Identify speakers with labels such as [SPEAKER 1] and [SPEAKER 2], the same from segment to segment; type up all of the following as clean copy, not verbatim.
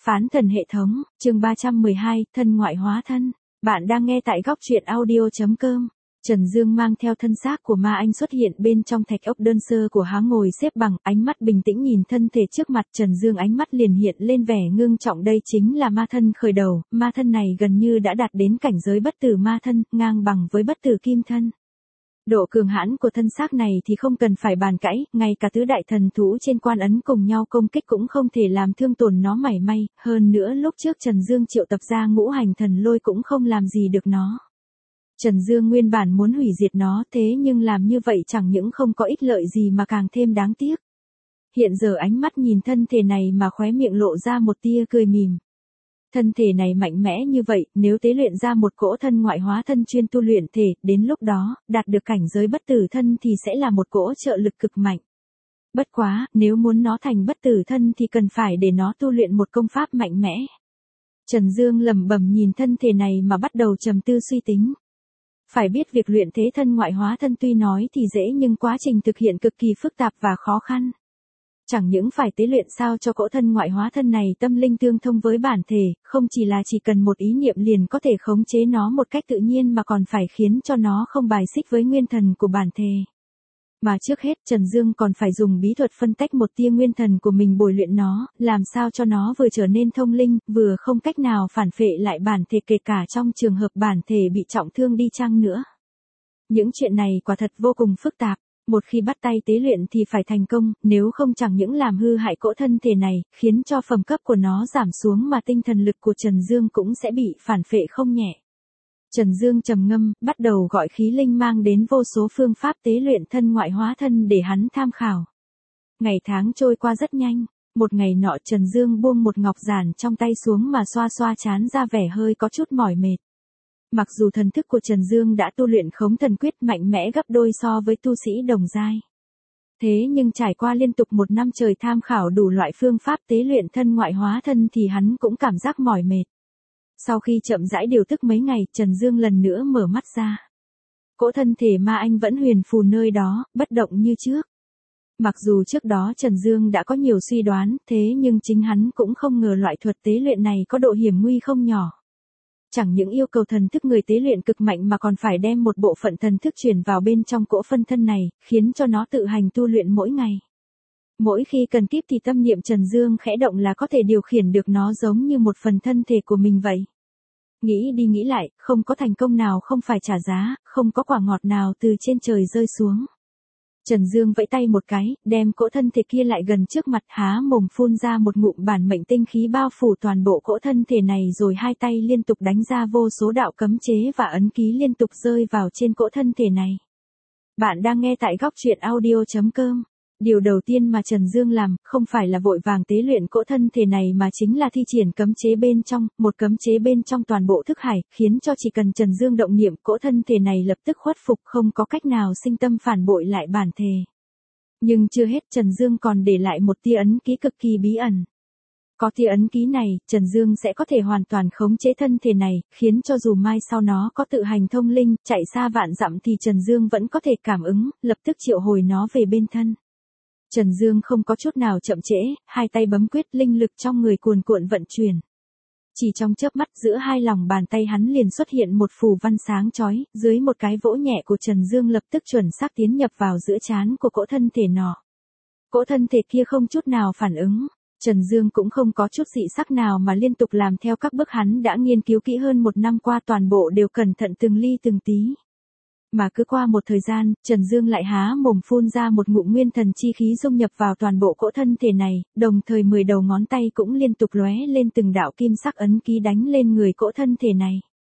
[SPEAKER 1] Phán thần hệ thống, chương 312, thân ngoại hóa thân. Bạn đang nghe tại góc truyện audio.com. Trần Dương mang theo thân xác của ma anh xuất hiện bên trong thạch ốc đơn sơ của hắn, ngồi xếp bằng, ánh mắt bình tĩnh nhìn thân thể trước mặt. Trần Dương ánh mắt liền hiện lên vẻ ngưng trọng, đây chính là ma thân khởi đầu, ma thân này gần như đã đạt đến cảnh giới bất tử ma thân, ngang bằng với bất tử kim thân. Độ cường hãn của thân xác này thì không cần phải bàn cãi, ngay cả tứ đại thần thú trên quan ấn cùng nhau công kích cũng không thể làm thương tổn nó mảy may, hơn nữa lúc trước Trần Dương triệu tập ra ngũ hành thần lôi cũng không làm gì được nó. Trần Dương nguyên bản muốn hủy diệt nó, thế nhưng làm như vậy chẳng những không có ích lợi gì mà càng thêm đáng tiếc. Hiện giờ ánh mắt nhìn thân thể này mà khóe miệng lộ ra một tia cười mỉm. Thân thể này mạnh mẽ như vậy, nếu tế luyện ra một cỗ thân ngoại hóa thân chuyên tu luyện thể, đến lúc đó, đạt được cảnh giới bất tử thân thì sẽ là một cỗ trợ lực cực mạnh. Bất quá, nếu muốn nó thành bất tử thân thì cần phải để nó tu luyện một công pháp mạnh mẽ. Trần Dương lẩm bẩm nhìn thân thể này mà bắt đầu trầm tư suy tính. Phải biết việc luyện thế thân ngoại hóa thân tuy nói thì dễ nhưng quá trình thực hiện cực kỳ phức tạp và khó khăn. Chẳng những phải tế luyện sao cho cỗ thân ngoại hóa thân này tâm linh tương thông với bản thể, không chỉ là chỉ cần một ý niệm liền có thể khống chế nó một cách tự nhiên mà còn phải khiến cho nó không bài xích với nguyên thần của bản thể. Mà trước hết Trần Dương còn phải dùng bí thuật phân tách một tia nguyên thần của mình bồi luyện nó, làm sao cho nó vừa trở nên thông linh, vừa không cách nào phản phệ lại bản thể, kể cả trong trường hợp bản thể bị trọng thương đi chăng nữa. Những chuyện này quả thật vô cùng phức tạp. Một khi bắt tay tế luyện thì phải thành công, nếu không chẳng những làm hư hại cỗ thân thể này, khiến cho phẩm cấp của nó giảm xuống mà tinh thần lực của Trần Dương cũng sẽ bị phản phệ không nhẹ. Trần Dương trầm ngâm, bắt đầu gọi khí linh mang đến vô số phương pháp tế luyện thân ngoại hóa thân để hắn tham khảo. Ngày tháng trôi qua rất nhanh, một ngày nọ Trần Dương buông một ngọc giản trong tay xuống mà xoa xoa trán ra vẻ hơi có chút mỏi mệt. Mặc dù thần thức của Trần Dương đã tu luyện khống thần quyết mạnh mẽ gấp đôi so với tu sĩ đồng giai. Thế nhưng trải qua liên tục một năm trời tham khảo đủ loại phương pháp tế luyện thân ngoại hóa thân thì hắn cũng cảm giác mỏi mệt. Sau khi chậm rãi điều tức mấy ngày, Trần Dương lần nữa mở mắt ra. Cỗ thân thể ma anh vẫn huyền phù nơi đó, bất động như trước. Mặc dù trước đó Trần Dương đã có nhiều suy đoán, thế nhưng chính hắn cũng không ngờ loại thuật tế luyện này có độ hiểm nguy không nhỏ. Chẳng những yêu cầu thần thức người tế luyện cực mạnh mà còn phải đem một bộ phận thần thức truyền vào bên trong cỗ phân thân này, khiến cho nó tự hành tu luyện mỗi ngày. Mỗi khi cần kíp thì tâm niệm Trần Dương khẽ động là có thể điều khiển được nó giống như một phần thân thể của mình vậy. Nghĩ đi nghĩ lại, không có thành công nào không phải trả giá, không có quả ngọt nào từ trên trời rơi xuống. Trần Dương vẫy tay một cái, đem cỗ thân thể kia lại gần trước mặt, há mồm phun ra một ngụm bản mệnh tinh khí bao phủ toàn bộ cỗ thân thể này, rồi hai tay liên tục đánh ra vô số đạo cấm chế và ấn ký liên tục rơi vào trên cỗ thân thể này. Bạn đang nghe tại góc truyện audio.com. Điều đầu tiên mà Trần Dương làm, không phải là vội vàng tế luyện cỗ thân thể này mà chính là thi triển cấm chế bên trong, một cấm chế bên trong toàn bộ thức hải, khiến cho chỉ cần Trần Dương động niệm cỗ thân thể này lập tức khuất phục, không có cách nào sinh tâm phản bội lại bản thể. Nhưng chưa hết, Trần Dương còn để lại một tia ấn ký cực kỳ bí ẩn. Có tia ấn ký này, Trần Dương sẽ có thể hoàn toàn khống chế thân thể này, khiến cho dù mai sau nó có tự hành thông linh, chạy xa vạn dặm thì Trần Dương vẫn có thể cảm ứng, lập tức triệu hồi nó về bên thân. Trần Dương không có chút nào chậm trễ, hai tay bấm quyết, linh lực trong người cuồn cuộn vận chuyển. Chỉ trong chớp mắt, giữa hai lòng bàn tay hắn liền xuất hiện một phù văn sáng chói, dưới một cái vỗ nhẹ của Trần Dương lập tức chuẩn xác tiến nhập vào giữa trán của cỗ thân thể nọ. Cỗ thân thể kia không chút nào phản ứng, Trần Dương cũng không có chút dị sắc nào mà liên tục làm theo các bước hắn đã nghiên cứu kỹ hơn một năm qua, toàn bộ đều cẩn thận từng ly từng tí. Mà cứ qua một thời gian, Trần Dương lại há mồm phun ra một ngụm nguyên thần chi khí dung nhập vào toàn bộ cỗ thân thể này, đồng thời 10 đầu ngón tay cũng liên tục lóe lên từng đạo kim sắc ấn ký đánh lên người cỗ thân thể này.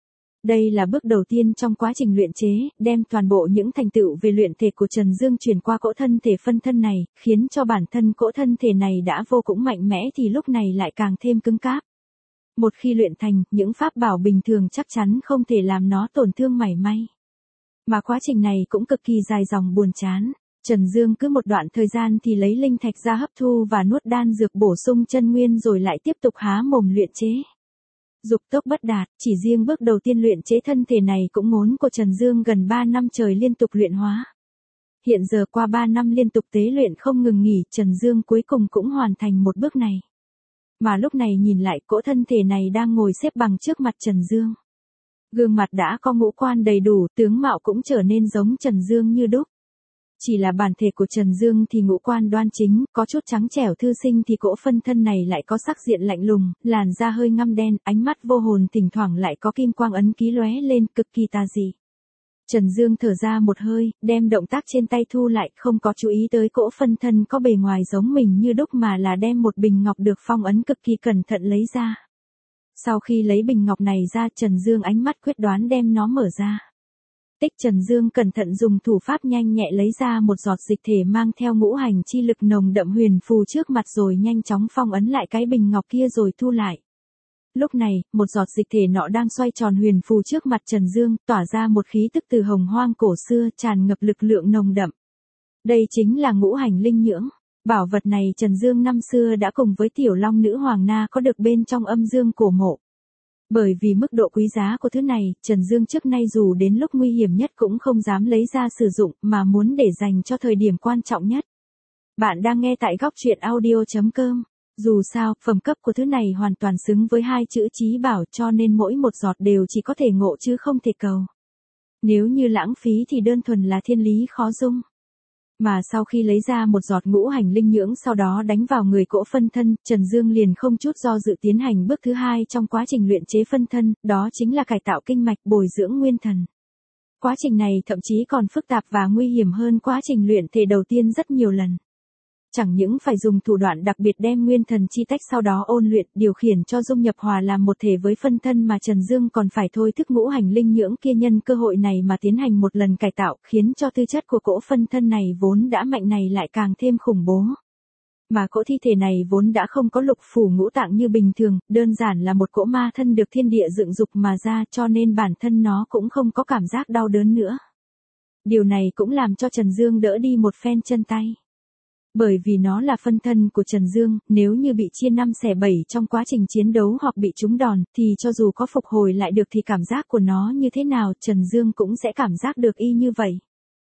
[SPEAKER 1] Đây là bước đầu tiên trong quá trình luyện chế, đem toàn bộ những thành tựu về luyện thể của Trần Dương truyền qua cỗ thân thể phân thân này, khiến cho bản thân cỗ thân thể này đã vô cùng mạnh mẽ thì lúc này lại càng thêm cứng cáp. Một khi luyện thành, những pháp bảo bình thường chắc chắn không thể làm nó tổn thương mảy may. Mà quá trình này cũng cực kỳ dài dòng buồn chán. Trần Dương cứ một đoạn thời gian thì lấy linh thạch ra hấp thu và nuốt đan dược bổ sung chân nguyên, rồi lại tiếp tục há mồm luyện chế. Dục tốc bất đạt, chỉ riêng bước đầu tiên luyện chế thân thể này cũng ngốn của Trần Dương gần 3 năm trời liên tục luyện hóa. Hiện giờ qua 3 năm liên tục tế luyện không ngừng nghỉ, Trần Dương cuối cùng cũng hoàn thành một bước này. Mà lúc này nhìn lại cỗ thân thể này đang ngồi xếp bằng trước mặt Trần Dương. Gương mặt đã có ngũ quan đầy đủ, tướng mạo cũng trở nên giống Trần Dương như đúc. Chỉ là bản thể của Trần Dương thì ngũ quan đoan chính, có chút trắng trẻo thư sinh thì cỗ phân thân này lại có sắc diện lạnh lùng, làn da hơi ngăm đen, ánh mắt vô hồn thỉnh thoảng lại có kim quang ấn ký lóe lên, cực kỳ tà dị. Trần Dương thở ra một hơi, đem động tác trên tay thu lại, không có chú ý tới cỗ phân thân có bề ngoài giống mình như đúc mà là đem một bình ngọc được phong ấn cực kỳ cẩn thận lấy ra. Sau khi lấy bình ngọc này ra, Trần Dương ánh mắt quyết đoán đem nó mở ra. Tích Trần Dương cẩn thận dùng thủ pháp nhanh nhẹ lấy ra một giọt dịch thể mang theo ngũ hành chi lực nồng đậm huyền phù trước mặt rồi nhanh chóng phong ấn lại cái bình ngọc kia rồi thu lại. Lúc này, một giọt dịch thể nọ đang xoay tròn huyền phù trước mặt Trần Dương, tỏa ra một khí tức từ hồng hoang cổ xưa, tràn ngập lực lượng nồng đậm. Đây chính là ngũ hành linh nhưỡng. Bảo vật này Trần Dương năm xưa đã cùng với Tiểu Long Nữ Hoàng Na có được bên trong âm dương cổ mộ. Bởi vì mức độ quý giá của thứ này, Trần Dương trước nay dù đến lúc nguy hiểm nhất cũng không dám lấy ra sử dụng mà muốn để dành cho thời điểm quan trọng nhất. Bạn đang nghe tại góc truyện audio.com. Dù sao, phẩm cấp của thứ này hoàn toàn xứng với hai chữ chí bảo cho nên mỗi một giọt đều chỉ có thể ngộ chứ không thể cầu. Nếu như lãng phí thì đơn thuần là thiên lý khó dung. Mà sau khi lấy ra một giọt ngũ hành linh nhưỡng sau đó đánh vào người cỗ phân thân, Trần Dương liền không chút do dự tiến hành bước thứ hai trong quá trình luyện chế phân thân, đó chính là cải tạo kinh mạch bồi dưỡng nguyên thần. Quá trình này thậm chí còn phức tạp và nguy hiểm hơn quá trình luyện thể đầu tiên rất nhiều lần. Chẳng những phải dùng thủ đoạn đặc biệt đem nguyên thần chi tách sau đó ôn luyện, điều khiển cho dung nhập hòa làm một thể với phân thân mà Trần Dương còn phải thôi thức ngũ hành linh nhưỡng kia nhân cơ hội này mà tiến hành một lần cải tạo, khiến cho tư chất của cỗ phân thân này vốn đã mạnh này lại càng thêm khủng bố. Mà cỗ thi thể này vốn đã không có lục phủ ngũ tạng như bình thường, đơn giản là một cỗ ma thân được thiên địa dựng dục mà ra cho nên bản thân nó cũng không có cảm giác đau đớn nữa. Điều này cũng làm cho Trần Dương đỡ đi một phen chân tay. Bởi vì nó là phân thân của Trần Dương, nếu như bị chia 5 xẻ 7 trong quá trình chiến đấu hoặc bị trúng đòn, thì cho dù có phục hồi lại được thì cảm giác của nó như thế nào Trần Dương cũng sẽ cảm giác được y như vậy.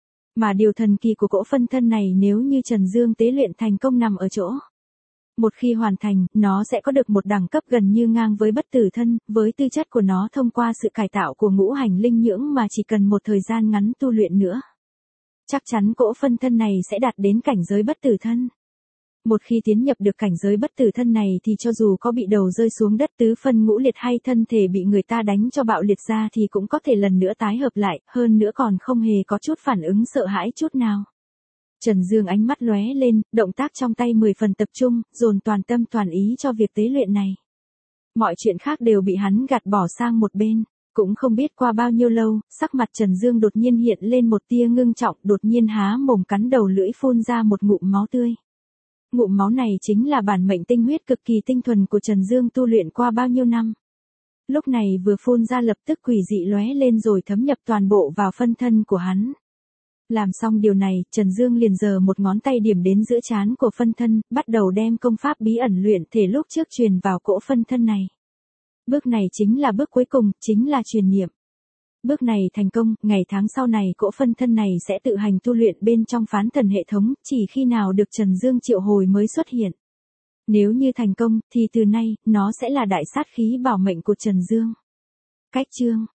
[SPEAKER 1] Mà điều thần kỳ của cỗ phân thân này nếu như Trần Dương tế luyện thành công nằm ở chỗ. Một khi hoàn thành, nó sẽ có được một đẳng cấp gần như ngang với bất tử thân, với tư chất của nó thông qua sự cải tạo của ngũ hành linh nhưỡng mà chỉ cần một thời gian ngắn tu luyện nữa. Chắc chắn cỗ phân thân này sẽ đạt đến cảnh giới bất tử thân. Một khi tiến nhập được cảnh giới bất tử thân này thì cho dù có bị đầu rơi xuống đất tứ phân ngũ liệt hay thân thể bị người ta đánh cho bạo liệt ra thì cũng có thể lần nữa tái hợp lại, hơn nữa còn không hề có chút phản ứng sợ hãi chút nào. Trần Dương ánh mắt lóe lên, động tác trong tay 10 phần tập trung, dồn toàn tâm toàn ý cho việc tế luyện này. Mọi chuyện khác đều bị hắn gạt bỏ sang một bên. Cũng không biết qua bao nhiêu lâu, sắc mặt Trần Dương đột nhiên hiện lên một tia ngưng trọng, đột nhiên há mồm cắn đầu lưỡi phun ra một ngụm máu tươi. Ngụm máu này chính là bản mệnh tinh huyết cực kỳ tinh thuần của Trần Dương tu luyện qua bao nhiêu năm. Lúc này vừa phun ra lập tức quỷ dị lóe lên rồi thấm nhập toàn bộ vào phân thân của hắn. Làm xong điều này, Trần Dương liền giơ một ngón tay điểm đến giữa trán của phân thân, bắt đầu đem công pháp bí ẩn luyện thể lúc trước truyền vào cỗ phân thân này. Bước này chính là bước cuối cùng, chính là truyền niệm. Bước này thành công, ngày tháng sau này cỗ phân thân này sẽ tự hành tu luyện bên trong phán thần hệ thống, chỉ khi nào được Trần Dương triệu hồi mới xuất hiện. Nếu như thành công, thì từ nay, nó sẽ là đại sát khí bảo mệnh của Trần Dương. Cách chương